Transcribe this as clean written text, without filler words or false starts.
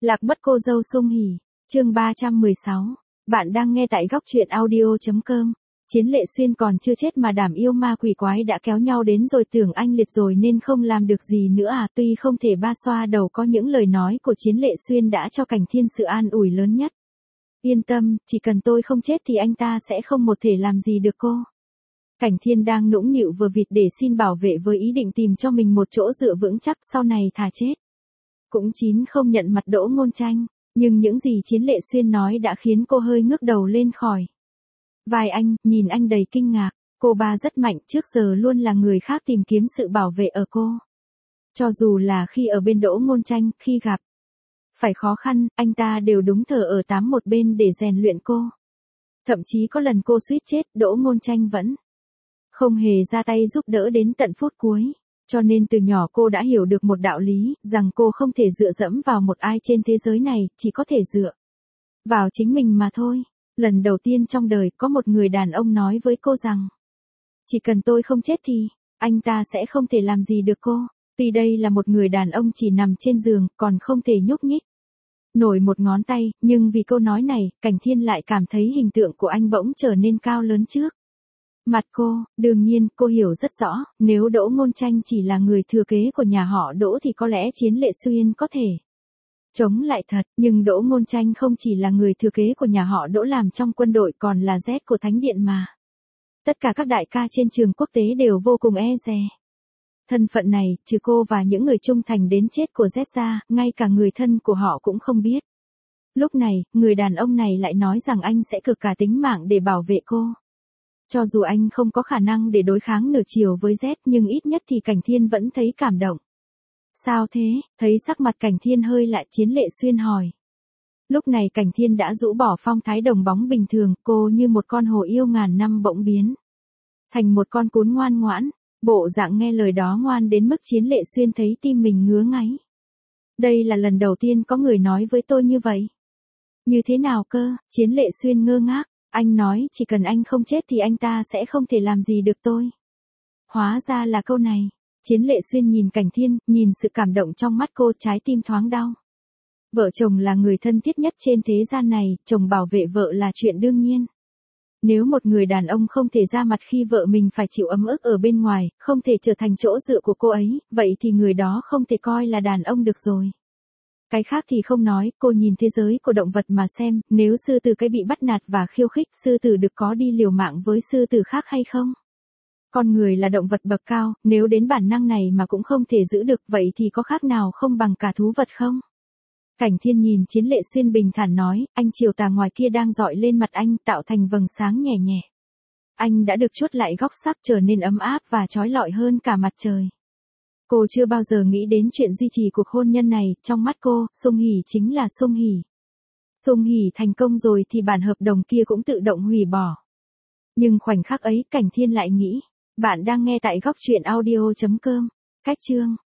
Lạc mất cô dâu Sung Hỉ, chương 316. Bạn đang nghe tại góc truyện audio.com. Chiến Lệ Xuyên còn chưa chết mà đảm yêu ma quỷ quái đã kéo nhau đến rồi, tưởng anh liệt rồi nên không làm được gì nữa à. Tuy không thể ba xoa đầu, có những lời nói của Chiến Lệ Xuyên đã cho Cảnh Thiên sự an ủi lớn nhất. Yên tâm, chỉ cần tôi không chết thì anh ta sẽ không một thể làm gì được cô. Cảnh Thiên đang nũng nịu vừa vịt để xin bảo vệ với ý định tìm cho mình một chỗ dựa vững chắc sau này thà chết. Cũng chín không nhận mặt Đỗ Ngôn Tranh, nhưng những gì Chiến Lệ Xuyên nói đã khiến cô hơi ngước đầu lên khỏi vai anh, nhìn anh đầy kinh ngạc. Cô ba rất mạnh, trước giờ luôn là người khác tìm kiếm sự bảo vệ ở cô. Cho dù là khi ở bên Đỗ Ngôn Tranh, khi gặp phải khó khăn, anh ta đều đúng thờ ở tám một bên để rèn luyện cô. Thậm chí có lần cô suýt chết, Đỗ Ngôn Tranh vẫn không hề ra tay giúp đỡ đến tận phút cuối. Cho nên từ nhỏ cô đã hiểu được một đạo lý, rằng cô không thể dựa dẫm vào một ai trên thế giới này, chỉ có thể dựa vào chính mình mà thôi. Lần đầu tiên trong đời có một người đàn ông nói với cô rằng, chỉ cần tôi không chết thì, anh ta sẽ không thể làm gì được cô. Tuy đây là một người đàn ông chỉ nằm trên giường, còn không thể nhúc nhích nổi một ngón tay, nhưng vì câu nói này, Cảnh Thiên lại cảm thấy hình tượng của anh bỗng trở nên cao lớn trước mặt cô. Đương nhiên, cô hiểu rất rõ, nếu Đỗ Ngôn Tranh chỉ là người thừa kế của nhà họ Đỗ thì có lẽ Chiến Lệ Xuyên có thể chống lại thật, nhưng Đỗ Ngôn Tranh không chỉ là người thừa kế của nhà họ Đỗ làm trong quân đội, còn là Z của Thánh Điện mà. Tất cả các đại ca trên trường quốc tế đều vô cùng e dè thân phận này, trừ cô và những người trung thành đến chết của Z ra, ngay cả người thân của họ cũng không biết. Lúc này, người đàn ông này lại nói rằng anh sẽ cược cả tính mạng để bảo vệ cô. Cho dù anh không có khả năng để đối kháng nửa chiều với Z, nhưng ít nhất thì Cảnh Thiên vẫn thấy cảm động. Sao thế? Thấy sắc mặt Cảnh Thiên hơi lạ, Chiến Lệ Xuyên hỏi. Lúc này Cảnh Thiên đã rũ bỏ phong thái đồng bóng bình thường, cô như một con hổ yêu ngàn năm bỗng biến thành một con cún ngoan ngoãn. Bộ dạng nghe lời đó ngoan đến mức Chiến Lệ Xuyên thấy tim mình ngứa ngáy. Đây là lần đầu tiên có người nói với tôi như vậy. Như thế nào cơ? Chiến Lệ Xuyên ngơ ngác. Anh nói chỉ cần anh không chết thì anh ta sẽ không thể làm gì được tôi. Hóa ra là câu này. Chiến Lệ Xuyên nhìn Cảnh Thiên, nhìn sự cảm động trong mắt cô, trái tim thoáng đau. Vợ chồng là người thân thiết nhất trên thế gian này, chồng bảo vệ vợ là chuyện đương nhiên. Nếu một người đàn ông không thể ra mặt khi vợ mình phải chịu ấm ức ở bên ngoài, không thể trở thành chỗ dựa của cô ấy, vậy thì người đó không thể coi là đàn ông được rồi. Cái khác thì không nói, cô nhìn thế giới của động vật mà xem, nếu sư tử cái bị bắt nạt và khiêu khích, sư tử được có đi liều mạng với sư tử khác hay không? Con người là động vật bậc cao, nếu đến bản năng này mà cũng không thể giữ được, vậy thì có khác nào không bằng cả thú vật không? Cảnh Thiên nhìn Chiến Lệ Xuyên bình thản nói, ánh chiều tà ngoài kia đang dọi lên mặt anh, tạo thành vầng sáng nhẹ nhẹ. Anh đã được chuốt lại góc sắc, trở nên ấm áp và chói lọi hơn cả mặt trời. Cô chưa bao giờ nghĩ đến chuyện duy trì cuộc hôn nhân này, trong mắt cô, Sung Hỉ chính là Sung Hỉ. Sung Hỉ thành công rồi thì bản hợp đồng kia cũng tự động hủy bỏ. Nhưng khoảnh khắc ấy, Cảnh Thiên lại nghĩ, bạn đang nghe tại góc truyện audio.com, cách chương.